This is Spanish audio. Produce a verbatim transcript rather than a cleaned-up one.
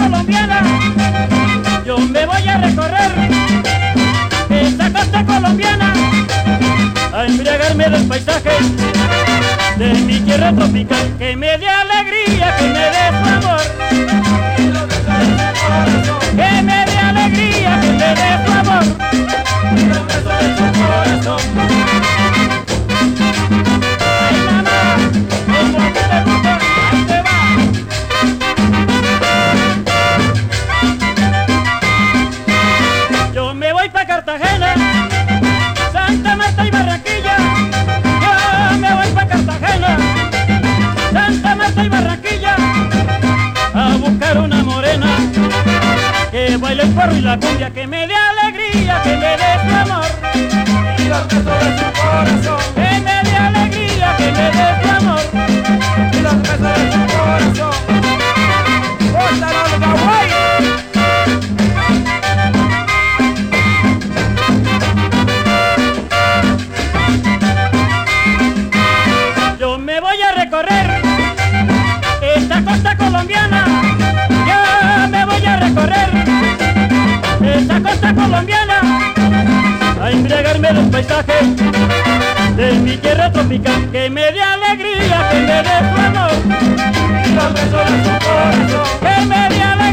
colombiana, yo me voy a recorrer esta costa colombiana, a embriagarme del paisaje de mi tierra tropical, que me dé alegría, que me dé su amor, que me dé alegría, que me dé su amor, y los besos de su corazón. Ay, mamá, como a ti te gusta, ahí te va. Yo me voy pa' Cartagena, Santa Marta y Barranquilla. Yo me voy pa' Cartagena, Santa Marta y Barranquilla, a buscar una morena que baile el porro y la cumbia, que me dé alegría, que me dé su amor, y los besos de su corazón. Que me dé alegría, que me dé su amor, y los besos de su corazón. ¡Bótalo al Hawái! Yo me voy a recorrer esta costa colombiana, yo me voy a recorrer esta costa colombiana, a embriagarme del paisaje de mi tierra tropical, que me dé alegría, que me dé su amor, y los besos de su corazón. Que me dé alegría.